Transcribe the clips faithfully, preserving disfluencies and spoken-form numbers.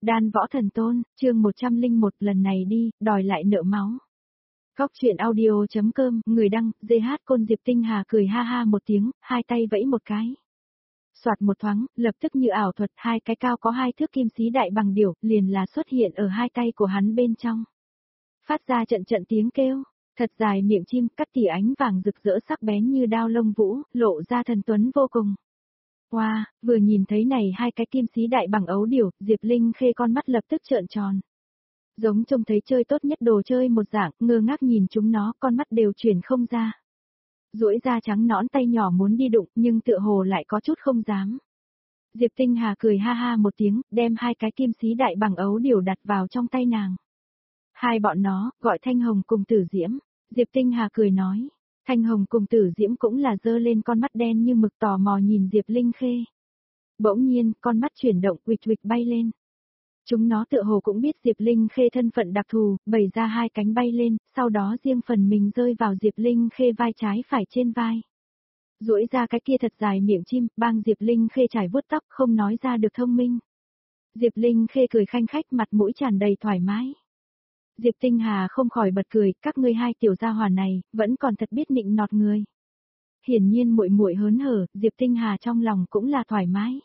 Đan Võ Thần Tôn, chương một trăm lẻ một lần này đi, đòi lại nợ máu. Góc truyện audio.com, người đăng, giê hát Côn Diệp Tinh Hà cười ha ha một tiếng, hai tay vẫy một cái. Soạt một thoáng, lập tức như ảo thuật, hai cái cao có hai thước kim xí đại bằng điểu, liền là xuất hiện ở hai tay của hắn bên trong. Phát ra trận trận tiếng kêu, thật dài miệng chim, cắt tỉa ánh vàng rực rỡ sắc bén như đao lông vũ, lộ ra thần tuấn vô cùng. Wow, vừa nhìn thấy này hai cái kim xí đại bằng ấu điểu, Diệp Linh Khê con mắt lập tức trợn tròn. Giống trông thấy chơi tốt nhất đồ chơi một dạng, ngơ ngác nhìn chúng nó, con mắt đều chuyển không ra. Duỗi ra trắng nõn tay nhỏ muốn đi đụng, nhưng tựa hồ lại có chút không dám. Diệp Tinh Hà cười ha ha một tiếng, đem hai cái kim xí đại bằng ấu điểu đặt vào trong tay nàng. Hai bọn nó, gọi Thanh Hồng cùng Tử Diễm. Diệp Tinh Hà cười nói. Thanh Hồng cùng Tử Diễm cũng là giơ lên con mắt đen như mực tò mò nhìn Diệp Linh Khê. Bỗng nhiên, con mắt chuyển động uịch uịch bay lên. Chúng nó tựa hồ cũng biết Diệp Linh Khê thân phận đặc thù, bày ra hai cánh bay lên, sau đó riêng phần mình rơi vào Diệp Linh Khê vai trái phải trên vai. Duỗi ra cái kia thật dài miệng chim, bang Diệp Linh Khê trải vuốt tóc không nói ra được thông minh. Diệp Linh Khê cười khanh khách mặt mũi tràn đầy thoải mái. Diệp Tinh Hà không khỏi bật cười, các ngươi hai tiểu gia hỏa này, vẫn còn thật biết nịnh nọt người. Hiển nhiên muội muội hớn hở, Diệp Tinh Hà trong lòng cũng là thoải mái.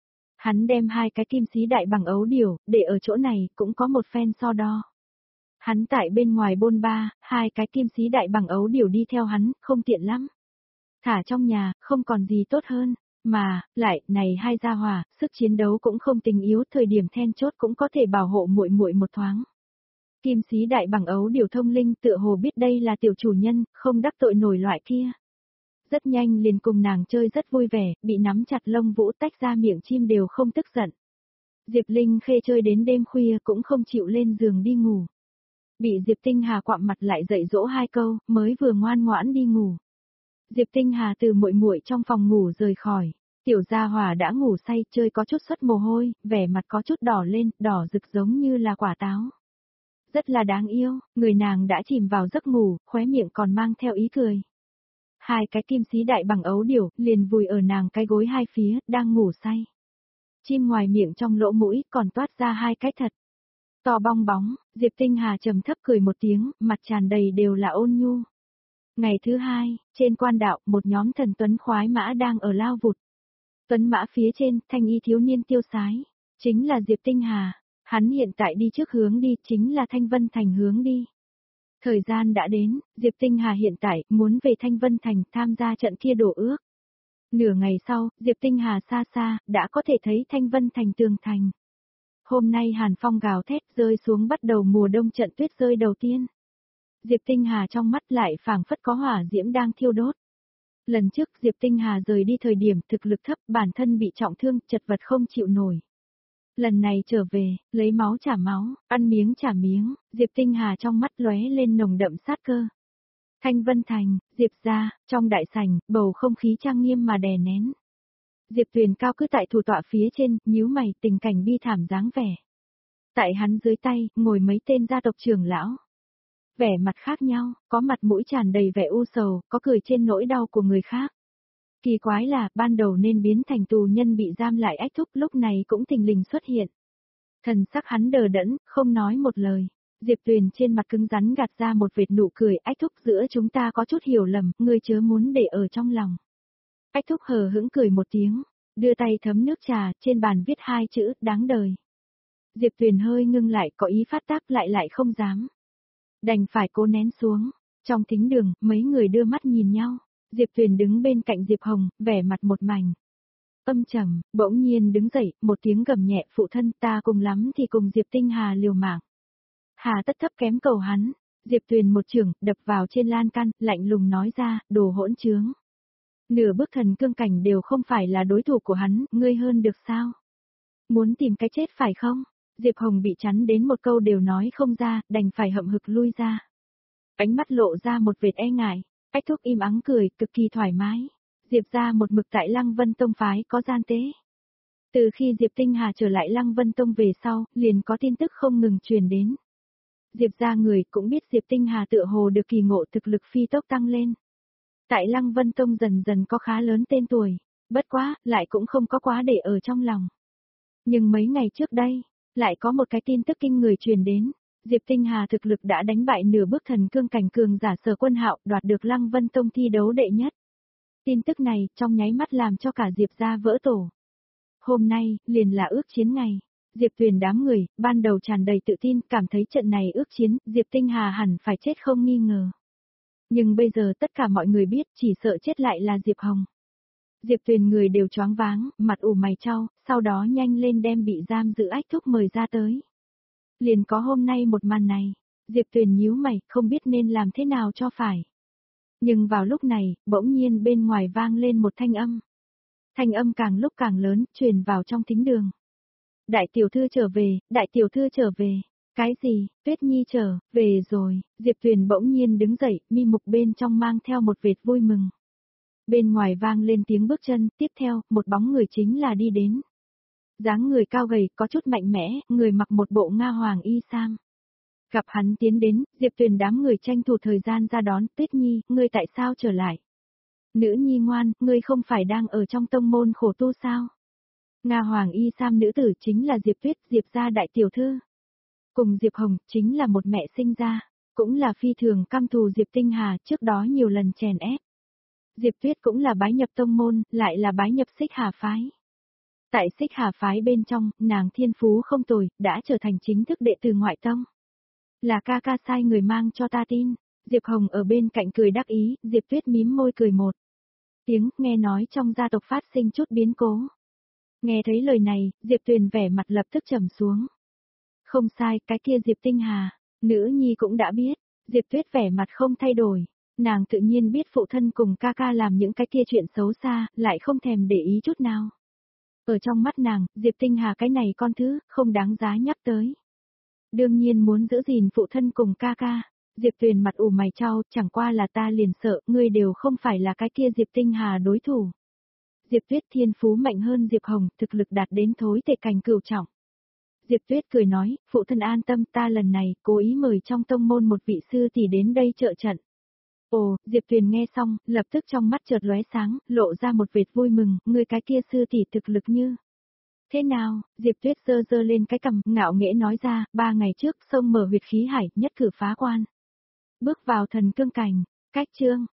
Hắn đem hai cái kim xí đại bằng ấu điểu, để ở chỗ này, cũng có một phen so đo. Hắn tại bên ngoài bôn ba, hai cái kim xí đại bằng ấu điểu đi theo hắn, không tiện lắm. Thả trong nhà, không còn gì tốt hơn, mà, lại, này hai gia hỏa, sức chiến đấu cũng không tình yếu, thời điểm then chốt cũng có thể bảo hộ muội muội một thoáng. Kim xí đại bằng ấu điểu thông linh tựa hồ biết đây là tiểu chủ nhân, không đắc tội nổi loại kia. Rất nhanh liền cùng nàng chơi rất vui vẻ, bị nắm chặt lông vũ tách ra miệng chim đều không tức giận. Diệp Linh Khê chơi đến đêm khuya cũng không chịu lên giường đi ngủ. Bị Diệp Tinh Hà quặm mặt lại dạy dỗ hai câu, mới vừa ngoan ngoãn đi ngủ. Diệp Tinh Hà từ muội muội trong phòng ngủ rời khỏi. Tiểu gia hỏa đã ngủ say, chơi có chút xuất mồ hôi, vẻ mặt có chút đỏ lên, đỏ rực giống như là quả táo. Rất là đáng yêu, người nàng đã chìm vào giấc ngủ, khóe miệng còn mang theo ý cười. Hai cái kim xí đại bằng ấu điểu, liền vùi ở nàng cái gối hai phía, đang ngủ say. Chim ngoài miệng trong lỗ mũi, còn toát ra hai cái thật. To bong bóng, Diệp Tinh Hà trầm thấp cười một tiếng, mặt tràn đầy đều là ôn nhu. Ngày thứ hai, trên quan đạo, một nhóm thần tuấn khoái mã đang ở lao vụt. Tuấn mã phía trên, thanh y thiếu niên tiêu sái, chính là Diệp Tinh Hà. Hắn hiện tại đi trước hướng đi, chính là Thanh Vân Thành hướng đi. Thời gian đã đến, Diệp Tinh Hà hiện tại muốn về Thanh Vân Thành tham gia trận kia đổ ước. Nửa ngày sau, Diệp Tinh Hà xa xa, đã có thể thấy Thanh Vân Thành tường thành. Hôm nay hàn phong gào thét rơi xuống bắt đầu mùa đông trận tuyết rơi đầu tiên. Diệp Tinh Hà trong mắt lại phảng phất có hỏa diễm đang thiêu đốt. Lần trước Diệp Tinh Hà rời đi thời điểm thực lực thấp, bản thân bị trọng thương, chật vật không chịu nổi. Lần này trở về, lấy máu trả máu, ăn miếng trả miếng, Diệp Tinh Hà trong mắt lóe lên nồng đậm sát cơ. Thanh Vân Thành, Diệp gia, trong đại sảnh, bầu không khí trang nghiêm mà đè nén. Diệp Tuyền cao cứ tại thủ tọa phía trên, nhíu mày, tình cảnh bi thảm dáng vẻ. Tại hắn dưới tay, ngồi mấy tên gia tộc trưởng lão. Vẻ mặt khác nhau, có mặt mũi tràn đầy vẻ u sầu, có cười trên nỗi đau của người khác. Kỳ quái là, ban đầu nên biến thành tù nhân bị giam lại ách thúc lúc này cũng thình lình xuất hiện. Thần sắc hắn đờ đẫn, không nói một lời. Diệp Tuyền trên mặt cứng rắn gạt ra một vệt nụ cười, ách thúc giữa chúng ta có chút hiểu lầm, ngươi chớ muốn để ở trong lòng. Ách thúc hờ hững cười một tiếng, đưa tay thấm nước trà, trên bàn viết hai chữ, đáng đời. Diệp Tuyền hơi ngưng lại, có ý phát tác lại lại không dám. Đành phải cố nén xuống. Trong thính đường, mấy người đưa mắt nhìn nhau. Diệp Tuyền đứng bên cạnh Diệp Hồng, vẻ mặt một mảnh. Âm trầm, bỗng nhiên đứng dậy, một tiếng gầm nhẹ, phụ thân ta cùng lắm thì cùng Diệp Tinh Hà liều mạng. Hà tất thấp kém cầu hắn, Diệp Tuyền một chưởng, đập vào trên lan can, lạnh lùng nói ra, đồ hỗn trướng. Nửa bước thần cương cảnh đều không phải là đối thủ của hắn, ngươi hơn được sao? Muốn tìm cái chết phải không? Diệp Hồng bị chắn đến một câu đều nói không ra, đành phải hậm hực lui ra. Ánh mắt lộ ra một vệt e ngại. Ách thúc im ắng cười, cực kỳ thoải mái. Diệp ra một mực tại Lăng Vân Tông phái có gian tế. Từ khi Diệp Tinh Hà trở lại Lăng Vân Tông về sau, liền có tin tức không ngừng truyền đến. Diệp ra người cũng biết Diệp Tinh Hà tựa hồ được kỳ ngộ thực lực phi tốc tăng lên. Tại Lăng Vân Tông dần dần có khá lớn tên tuổi, bất quá, lại cũng không có quá để ở trong lòng. Nhưng mấy ngày trước đây, Lại có một cái tin tức kinh người truyền đến, Diệp Tinh Hà thực lực đã đánh bại nửa bước thần cương cảnh cường giả Sở Quân Hạo, đoạt được Lăng Vân Tông thi đấu đệ nhất. Tin tức này, trong nháy mắt làm cho cả Diệp gia vỡ tổ. Hôm nay, liền là ước chiến ngày. Diệp Tuyền đám người, ban đầu tràn đầy tự tin, cảm thấy trận này ước chiến, Diệp Tinh Hà hẳn phải chết không nghi ngờ. Nhưng bây giờ tất cả mọi người biết, chỉ sợ chết lại là Diệp Hồng. Diệp Tuyền người đều choáng váng, mặt ủ mày chau, sau đó nhanh lên đem bị giam giữ ách thúc mời ra tới. Liền có hôm nay một màn này, Diệp Tuyền nhíu mày, không biết nên làm thế nào cho phải. Nhưng vào lúc này, bỗng nhiên bên ngoài vang lên một thanh âm. Thanh âm càng lúc càng lớn, truyền vào trong thính đường. Đại tiểu thư trở về, đại tiểu thư trở về. Cái gì, Tuyết Nhi trở, về rồi, Diệp Tuyền bỗng nhiên đứng dậy, mi mục bên trong mang theo một vệt vui mừng. Bên ngoài vang lên tiếng bước chân, tiếp theo, một bóng người chính là đi đến. Dáng người cao gầy, có chút mạnh mẽ, người mặc một bộ Nga hoàng y sam. Gặp hắn tiến đến, Diệp Tuyền đám người tranh thủ thời gian ra đón, Tuyết Nhi, ngươi tại sao trở lại? Nữ nhi ngoan, ngươi không phải đang ở trong tông môn khổ tu sao? Nga hoàng y sam nữ tử chính là Diệp Tuyết, Diệp gia đại tiểu thư. Cùng Diệp Hồng, chính là một mẹ sinh ra, cũng là phi thường căm thù Diệp Tinh Hà, trước đó nhiều lần chèn ép. Diệp Tuyết cũng là bái nhập tông môn, lại là bái nhập Xích Hà phái. Tại Xích Hà phái bên trong, nàng thiên phú không tồi, đã trở thành chính thức đệ tử ngoại tông. Là ca ca sai người mang cho ta tin. Diệp Hồng ở bên cạnh cười đắc ý, Diệp Tuyết mím môi cười một tiếng, nghe nói trong gia tộc phát sinh chút biến cố. Nghe thấy lời này, Diệp Tuyền vẻ mặt lập tức trầm xuống. Không sai, cái kia Diệp Tinh Hà, nữ nhi cũng đã biết. Diệp Tuyết vẻ mặt không thay đổi. Nàng tự nhiên biết phụ thân cùng ca ca làm những cái kia chuyện xấu xa, lại không thèm để ý chút nào. Ở trong mắt nàng, Diệp Tinh Hà cái này con thứ, không đáng giá nhắc tới. Đương nhiên muốn giữ gìn phụ thân cùng ca ca. Diệp Tuyền mặt ủ mày chau, chẳng qua là ta liền sợ, ngươi đều không phải là cái kia Diệp Tinh Hà đối thủ. Diệp Tuyết thiên phú mạnh hơn Diệp Hồng, thực lực đạt đến thối tệ cảnh cửu trọng. Diệp Tuyết cười nói, phụ thân an tâm, ta lần này cố ý mời trong tông môn một vị sư tỷ đến đây trợ trận. Ồ, Diệp Tuyền nghe xong, lập tức trong mắt chợt lóe sáng, lộ ra một vệt vui mừng, ngươi cái kia sư tỷ thực lực như. Thế nào, Diệp Tuyết giơ giơ lên cái cằm, ngạo nghễ nói ra, ba ngày trước, sông mở huyệt khí hải, nhất cử phá quan. Bước vào thần cương cảnh, cách chương.